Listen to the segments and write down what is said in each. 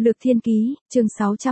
Lược Thiên Ký, chương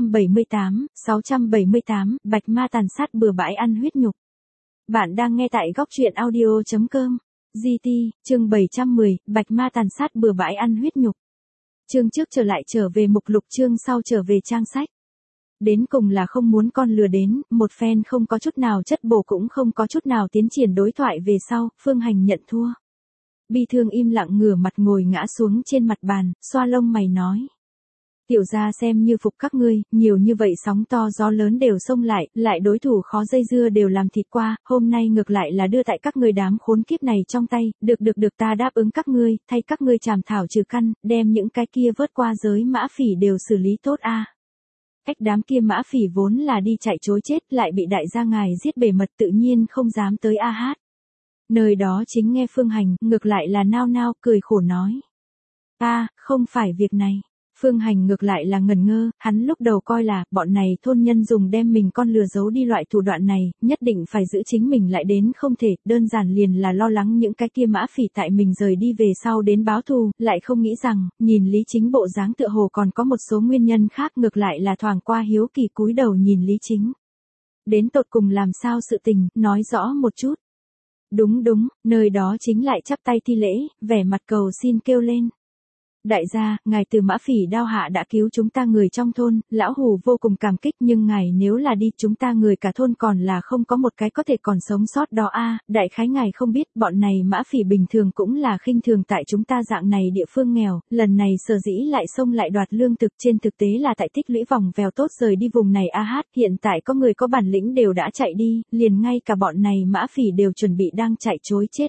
678, Bạch Ma tàn sát bừa bãi ăn huyết nhục. Bạn đang nghe tại góc truyện audio.com. GT, chương 710, Bạch Ma tàn sát bừa bãi ăn huyết nhục. Chương trước trở về mục lục, chương sau trở về trang sách. Đến cùng là không muốn con lừa đến, một phen không có chút nào chất bổ cũng không có chút nào tiến triển đối thoại về sau, Phương Hành nhận thua. Bi thương im lặng ngửa mặt ngồi ngã xuống trên mặt bàn, xoa lông mày nói. Tiểu gia xem như phục các ngươi, nhiều như vậy sóng to gió lớn đều xông lại đối thủ khó dây dưa đều làm thịt qua, hôm nay ngược lại là đưa tại các ngươi đám khốn kiếp này trong tay, được ta đáp ứng các ngươi, thay các ngươi chàm thảo trừ căn, đem những cái kia vớt qua giới mã phỉ đều xử lý tốt a. Đám kia mã phỉ vốn là đi chạy trối chết, lại bị đại gia ngài giết bề mật, tự nhiên không dám tới a hát. Nơi đó chính nghe Phương Hành, ngược lại là nao nao, cười khổ nói. Không phải việc này. Phương Hành ngược lại là ngần ngơ, hắn lúc đầu coi là, bọn này thôn nhân dùng đem mình con lừa giấu đi loại thủ đoạn này, nhất định phải giữ chính mình lại đến không thể, đơn giản liền là lo lắng những cái kia mã phỉ tại mình rời đi về sau đến báo thù, lại không nghĩ rằng, nhìn Lý Chính bộ dáng tựa hồ còn có một số nguyên nhân khác, ngược lại là thoảng qua hiếu kỳ cúi đầu nhìn Lý Chính. Đến tột cùng làm sao sự tình, nói rõ một chút. Đúng, nơi đó chính lại chắp tay thi lễ, vẻ mặt cầu xin kêu lên. Đại gia, ngài từ mã phỉ đao hạ đã cứu chúng ta người trong thôn, lão hù vô cùng cảm kích, nhưng ngài nếu là đi chúng ta người cả thôn còn là không có một cái có thể còn sống sót đó đại khái ngài không biết bọn này mã phỉ bình thường cũng là khinh thường tại chúng ta dạng này địa phương nghèo, lần này sở dĩ lại xông lại đoạt lương thực, trên thực tế là tại tích lũy vòng vèo tốt rời đi vùng này hiện tại có người có bản lĩnh đều đã chạy đi, liền ngay cả bọn này mã phỉ đều chuẩn bị đang chạy trối chết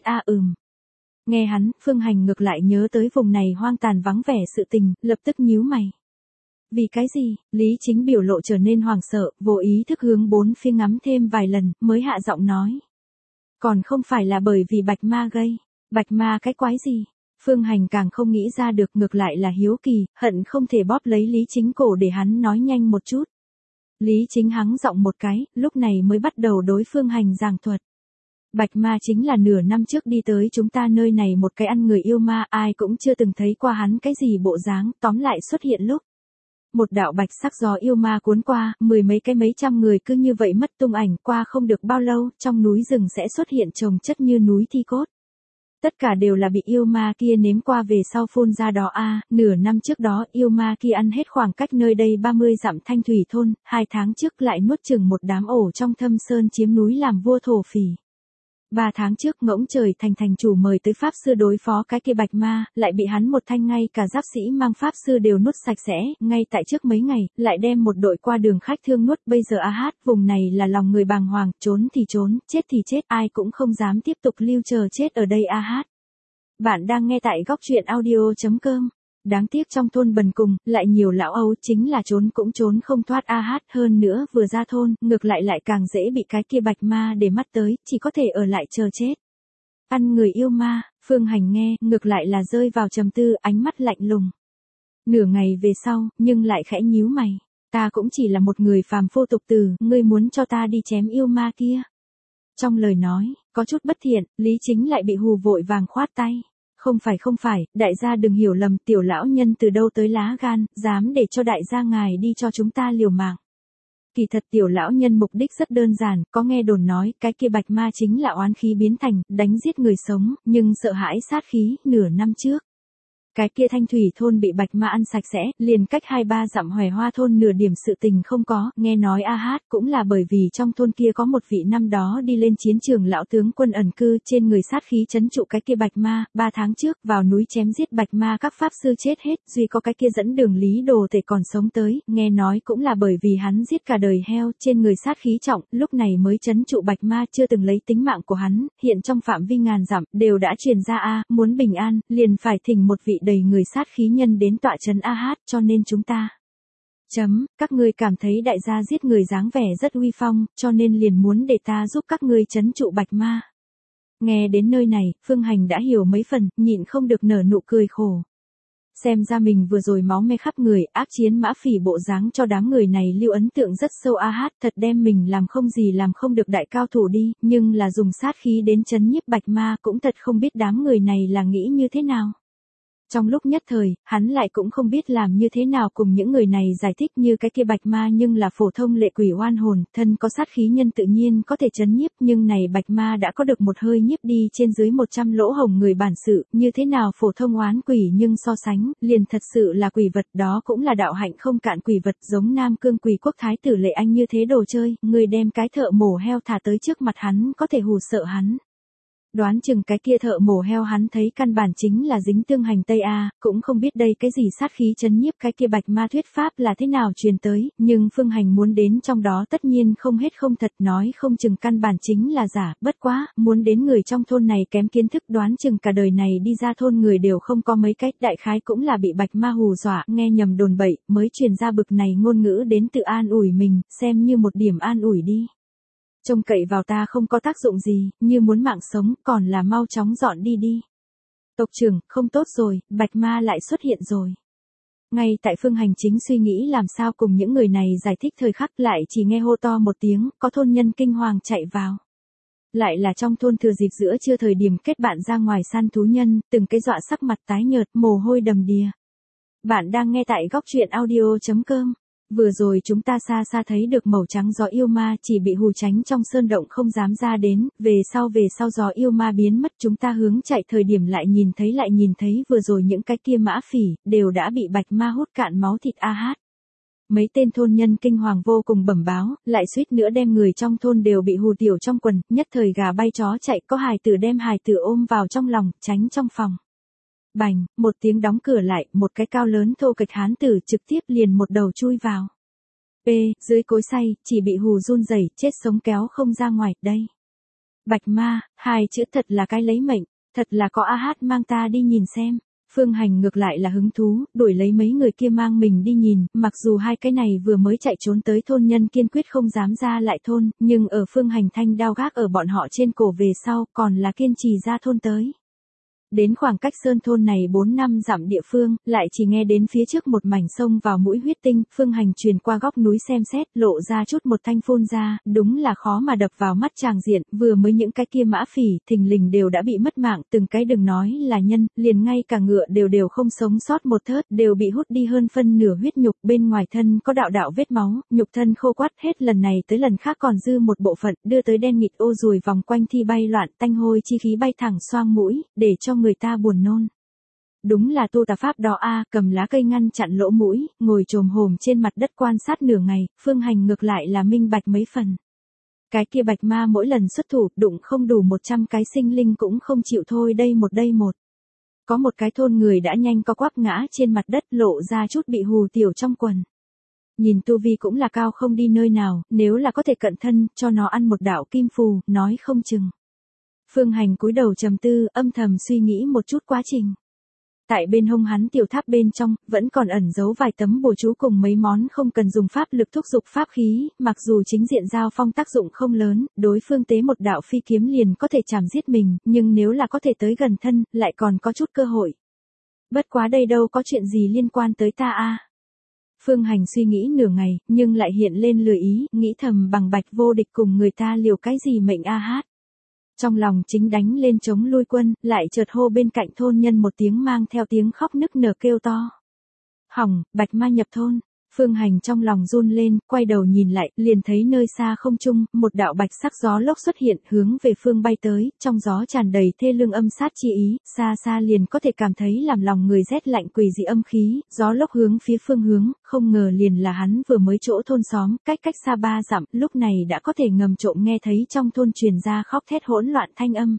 Nghe hắn, Phương Hành ngược lại nhớ tới vùng này hoang tàn vắng vẻ sự tình, lập tức nhíu mày. Vì cái gì? Lý Chính biểu lộ trở nên hoảng sợ, vô ý thức hướng bốn phía ngắm thêm vài lần, mới hạ giọng nói. Còn không phải là bởi vì Bạch Ma gây. Bạch Ma cái quái gì? Phương Hành càng không nghĩ ra được, ngược lại là hiếu kỳ, hận không thể bóp lấy Lý Chính cổ để hắn nói nhanh một chút. Lý Chính hắng giọng một cái, lúc này mới bắt đầu đối Phương Hành giảng thuật. Bạch Ma chính là nửa năm trước đi tới chúng ta nơi này một cái ăn người yêu ma, ai cũng chưa từng thấy qua hắn cái gì bộ dáng, tóm lại xuất hiện lúc. Một đạo bạch sắc gió yêu ma cuốn qua, mười mấy trăm người cứ như vậy mất tung ảnh, qua không được bao lâu, trong núi rừng sẽ xuất hiện chồng chất như núi thi cốt. Tất cả đều là bị yêu ma kia nếm qua về sau phun ra đó nửa năm trước đó yêu ma kia ăn hết khoảng cách nơi đây 30 dặm Thanh Thủy thôn, 2 tháng trước lại nuốt chừng một đám ổ trong thâm sơn chiếm núi làm vua thổ phỉ. 3 tháng trước ngỗng trời thành chủ mời tới pháp sư đối phó cái kia Bạch Ma, lại bị hắn một thanh ngay cả giáp sĩ mang pháp sư đều nuốt sạch sẽ, ngay tại trước mấy ngày, lại đem một đội qua đường khách thương nuốt, bây giờ vùng này là lòng người bàng hoàng, trốn thì trốn, chết thì chết, ai cũng không dám tiếp tục lưu chờ chết ở đây Bạn đang nghe tại góc truyện audio.com. Đáng tiếc trong thôn bần cùng, lại nhiều lão ấu chính là trốn cũng trốn không thoát hơn nữa vừa ra thôn, ngược lại càng dễ bị cái kia Bạch Ma để mắt tới, chỉ có thể ở lại chờ chết. Ăn người yêu ma, Phương Hành nghe, ngược lại là rơi vào trầm tư, ánh mắt lạnh lùng. Nửa ngày về sau, nhưng lại khẽ nhíu mày. Ta cũng chỉ là một người phàm phu tục tử, ngươi muốn cho ta đi chém yêu ma kia. Trong lời nói, có chút bất thiện, Lý Chính lại bị hù vội vàng khoát tay. Không phải, đại gia đừng hiểu lầm, tiểu lão nhân từ đâu tới lá gan, dám để cho đại gia ngài đi cho chúng ta liều mạng. Kỳ thật tiểu lão nhân mục đích rất đơn giản, có nghe đồn nói, cái kia Bạch Ma chính là oán khí biến thành, đánh giết người sống, nhưng sợ hãi sát khí, nửa năm trước. Cái kia Thanh Thủy thôn bị Bạch Ma ăn sạch sẽ, liền cách 2-3 dặm Hoài Hoa thôn nửa điểm sự tình không có, nghe nói cũng là bởi vì trong thôn kia có một vị năm đó đi lên chiến trường lão tướng quân ẩn cư, trên người sát khí trấn trụ cái kia Bạch Ma, 3 tháng trước, vào núi chém giết Bạch Ma các pháp sư chết hết, duy có cái kia dẫn đường Lý Đồ Tể còn sống tới, nghe nói cũng là bởi vì hắn giết cả đời heo, trên người sát khí trọng, lúc này mới trấn trụ Bạch Ma, chưa từng lấy tính mạng của hắn, hiện trong phạm vi ngàn dặm, đều đã truyền ra muốn bình an, liền phải thỉnh một vị đầy người sát khí nhân đến tọa trấn cho nên chúng ta. Các ngươi cảm thấy đại gia giết người dáng vẻ rất uy phong, cho nên liền muốn để ta giúp các ngươi trấn trụ Bạch Ma. Nghe đến nơi này, Phương Hành đã hiểu mấy phần, nhịn không được nở nụ cười khổ. Xem ra mình vừa rồi máu me khắp người, ác chiến mã phỉ bộ dáng cho đám người này lưu ấn tượng rất sâu thật đem mình làm không gì làm không được đại cao thủ đi, nhưng là dùng sát khí đến trấn nhiếp Bạch Ma cũng thật không biết đám người này là nghĩ như thế nào. Trong lúc nhất thời, hắn lại cũng không biết làm như thế nào cùng những người này giải thích như cái kia bạch ma nhưng là phổ thông lệ quỷ oan hồn, thân có sát khí nhân tự nhiên có thể chấn nhiếp nhưng này bạch ma đã có được một hơi nhiếp đi trên dưới 100 lỗ hổng người bản sự, như thế nào phổ thông oán quỷ nhưng so sánh, liền thật sự là quỷ vật đó cũng là đạo hạnh không cạn quỷ vật giống Nam Cương quỷ quốc thái tử Lệ Anh như thế đồ chơi, người đem cái thợ mổ heo thả tới trước mặt hắn có thể hù sợ hắn. Đoán chừng cái kia thợ mổ heo hắn thấy căn bản chính là dính tương hành Tây A, cũng không biết đây cái gì sát khí chấn nhiếp cái kia bạch ma thuyết pháp là thế nào truyền tới, nhưng Phương Hành muốn đến trong đó tất nhiên không hết không thật nói không chừng căn bản chính là giả, bất quá, muốn đến người trong thôn này kém kiến thức đoán chừng cả đời này đi ra thôn người đều không có mấy cách, đại khái cũng là bị bạch ma hù dọa, nghe nhầm đồn bậy, mới truyền ra bực này ngôn ngữ đến tự an ủi mình, xem như một điểm an ủi đi. Trông cậy vào ta không có tác dụng gì, như muốn mạng sống, còn là mau chóng dọn đi đi. Tộc trưởng, không tốt rồi, bạch ma lại xuất hiện rồi. Ngay tại Phương Hành chính suy nghĩ làm sao cùng những người này giải thích thời khắc lại chỉ nghe hô to một tiếng, có thôn nhân kinh hoàng chạy vào. Lại là trong thôn thừa dịp giữa trưa thời điểm kết bạn ra ngoài săn thú nhân, từng cái dọa sắc mặt tái nhợt, mồ hôi đầm đìa. Bạn đang nghe tại góc truyện audio.com. Vừa rồi chúng ta xa xa thấy được màu trắng gió yêu ma chỉ bị hù tránh trong sơn động không dám ra đến, về sau gió yêu ma biến mất chúng ta hướng chạy thời điểm lại nhìn thấy vừa rồi những cái kia mã phỉ, đều đã bị bạch ma hút cạn máu thịt a hát. Mấy tên thôn nhân kinh hoàng vô cùng bẩm báo, lại suýt nữa đem người trong thôn đều bị hù tiểu trong quần, nhất thời gà bay chó chạy có hài tử đem hài tử ôm vào trong lòng, tránh trong phòng. Bành, một tiếng đóng cửa lại, một cái cao lớn thô kệch hán tử trực tiếp liền một đầu chui vào. Dưới cối xay, chỉ bị hù run rẩy, chết sống kéo không ra ngoài, đây. Bạch ma, hai chữ thật là cái lấy mệnh, thật là có a hát mang ta đi nhìn xem. Phương Hành ngược lại là hứng thú, đuổi lấy mấy người kia mang mình đi nhìn, mặc dù hai cái này vừa mới chạy trốn tới thôn nhân kiên quyết không dám ra lại thôn, nhưng ở Phương Hành thanh đao gác ở bọn họ trên cổ về sau, còn là kiên trì ra thôn tới. Đến khoảng cách sơn thôn này 4 năm dặm địa phương, lại chỉ nghe đến phía trước một mảnh sông vào mũi huyết tinh, Phương Hành truyền qua góc núi xem xét, lộ ra chút một thanh phun ra, đúng là khó mà đập vào mắt tràng diện, vừa mới những cái kia mã phỉ, thình lình đều đã bị mất mạng, từng cái đừng nói là nhân, liền ngay cả ngựa đều không sống sót một thớt, đều bị hút đi hơn phân nửa huyết nhục, bên ngoài thân có đạo vết máu, nhục thân khô quắt hết lần này tới lần khác còn dư một bộ phận, đưa tới đen nghịt ô ruồi vòng quanh thi bay loạn, tanh hôi chi khí bay thẳng xoang mũi, để cho người ta buồn nôn. Đúng là tu tà pháp đó a, cầm lá cây ngăn chặn lỗ mũi, ngồi chồm hổm trên mặt đất quan sát nửa ngày, Phương Hành ngược lại là minh bạch mấy phần. Cái kia bạch ma mỗi lần xuất thủ, đụng không đủ 100 cái sinh linh cũng không chịu thôi đây một. Có một cái thôn người đã nhanh co quắp ngã trên mặt đất lộ ra chút bị hù tiểu trong quần. Nhìn tu vi cũng là cao không đi nơi nào, nếu là có thể cận thân, cho nó ăn một đạo kim phù, nói không chừng. Phương Hành cúi đầu trầm tư, âm thầm suy nghĩ một chút quá trình. Tại bên hông hắn tiểu tháp bên trong, vẫn còn ẩn giấu vài tấm bùa chú cùng mấy món không cần dùng pháp lực thúc dục pháp khí, mặc dù chính diện giao phong tác dụng không lớn, đối phương tế một đạo phi kiếm liền có thể chảm giết mình, nhưng nếu là có thể tới gần thân, lại còn có chút cơ hội. Bất quá đây đâu có chuyện gì liên quan tới ta a. Phương Hành suy nghĩ nửa ngày, nhưng lại hiện lên lười ý, nghĩ thầm bằng bạch vô địch cùng người ta liều cái gì mệnh a hát. Trong lòng chính đánh lên chống lui quân, lại chợt hô bên cạnh thôn nhân một tiếng mang theo tiếng khóc nức nở kêu to. Hỏng, bạch ma nhập thôn. Phương Hành trong lòng run lên, quay đầu nhìn lại, liền thấy nơi xa không trung, một đạo bạch sắc gió lốc xuất hiện, hướng về phương bay tới, trong gió tràn đầy thê lương âm sát chi ý, xa xa liền có thể cảm thấy làm lòng người rét lạnh quỷ dị âm khí, gió lốc hướng phía phương hướng, không ngờ liền là hắn vừa mới chỗ thôn xóm, cách xa 3 dặm, lúc này đã có thể ngầm trộm nghe thấy trong thôn truyền ra khóc thét hỗn loạn thanh âm.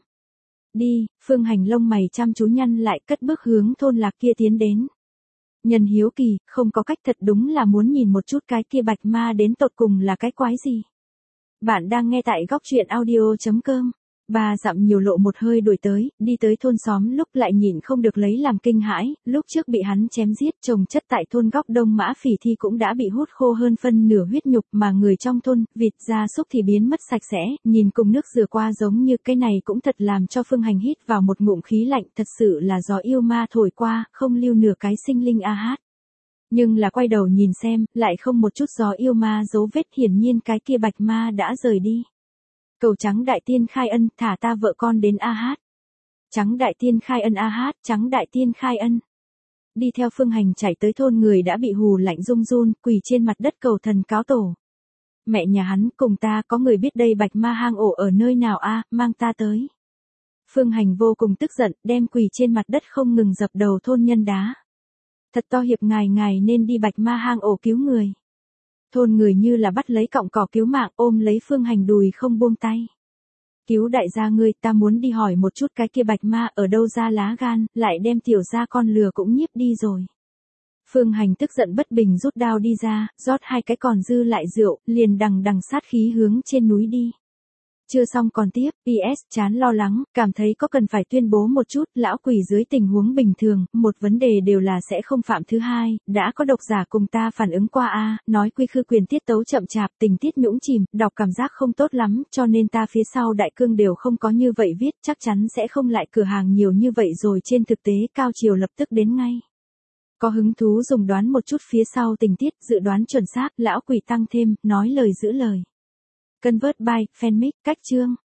Đi, Phương Hành lông mày chăm chú nhăn lại, cất bước hướng thôn lạc kia tiến đến. Nhân hiếu kỳ, không có cách thật đúng là muốn nhìn một chút cái kia bạch ma đến tột cùng là cái quái gì. Bạn đang nghe tại góc truyện audio.com. 3 dặm nhiều lộ một hơi đuổi tới, đi tới thôn xóm lúc lại nhìn không được lấy làm kinh hãi, lúc trước bị hắn chém giết trồng chất tại thôn góc đông mã phỉ thi cũng đã bị hút khô hơn phân nửa huyết nhục mà người trong thôn, vịt gia súc thì biến mất sạch sẽ, nhìn cùng nước rửa qua giống như cái này cũng thật làm cho Phương Hành hít vào một ngụm khí lạnh, thật sự là gió yêu ma thổi qua, không lưu nửa cái sinh linh a hát. Nhưng là quay đầu nhìn xem, lại không một chút gió yêu ma dấu vết, hiển nhiên cái kia bạch ma đã rời đi. Cầu trắng đại tiên khai ân, thả ta vợ con đến a hát. Trắng đại tiên khai ân a hát, trắng đại tiên khai ân. đi theo Phương Hành chạy tới thôn người đã bị hù lạnh run run, quỳ trên mặt đất cầu thần cáo tổ. Mẹ nhà hắn, cùng ta, có người biết đây bạch ma hang ổ ở nơi nào a, mang ta tới. Phương Hành vô cùng tức giận, đem quỳ trên mặt đất không ngừng dập đầu thôn nhân đá. Thật to hiệp ngài nên đi bạch ma hang ổ cứu người. Thôn người như là bắt lấy cọng cỏ cứu mạng, ôm lấy Phương Hành đùi không buông tay. Cứu đại gia ngươi, ta muốn đi hỏi một chút cái kia bạch ma ở đâu ra lá gan, lại đem tiểu gia con lừa cũng nhiếp đi rồi. Phương Hành tức giận bất bình rút đao đi ra, rót 2 cái còn dư lại rượu, liền đằng sát khí hướng trên núi đi. Chưa xong còn tiếp, PS chán lo lắng, cảm thấy có cần phải tuyên bố một chút, lão quỷ dưới tình huống bình thường, một vấn đề đều là sẽ không phạm thứ hai, đã có độc giả cùng ta phản ứng qua nói quy khư quyền tiết tấu chậm chạp, tình tiết nhũng chìm, đọc cảm giác không tốt lắm, cho nên ta phía sau đại cương đều không có như vậy viết, chắc chắn sẽ không lại cửa hàng nhiều như vậy rồi, trên thực tế cao chiều lập tức đến ngay. Có hứng thú dùng đoán một chút phía sau tình tiết, dự đoán chuẩn xác, lão quỷ tăng thêm, nói lời giữ lời. Convert by, fanmic, cách chương.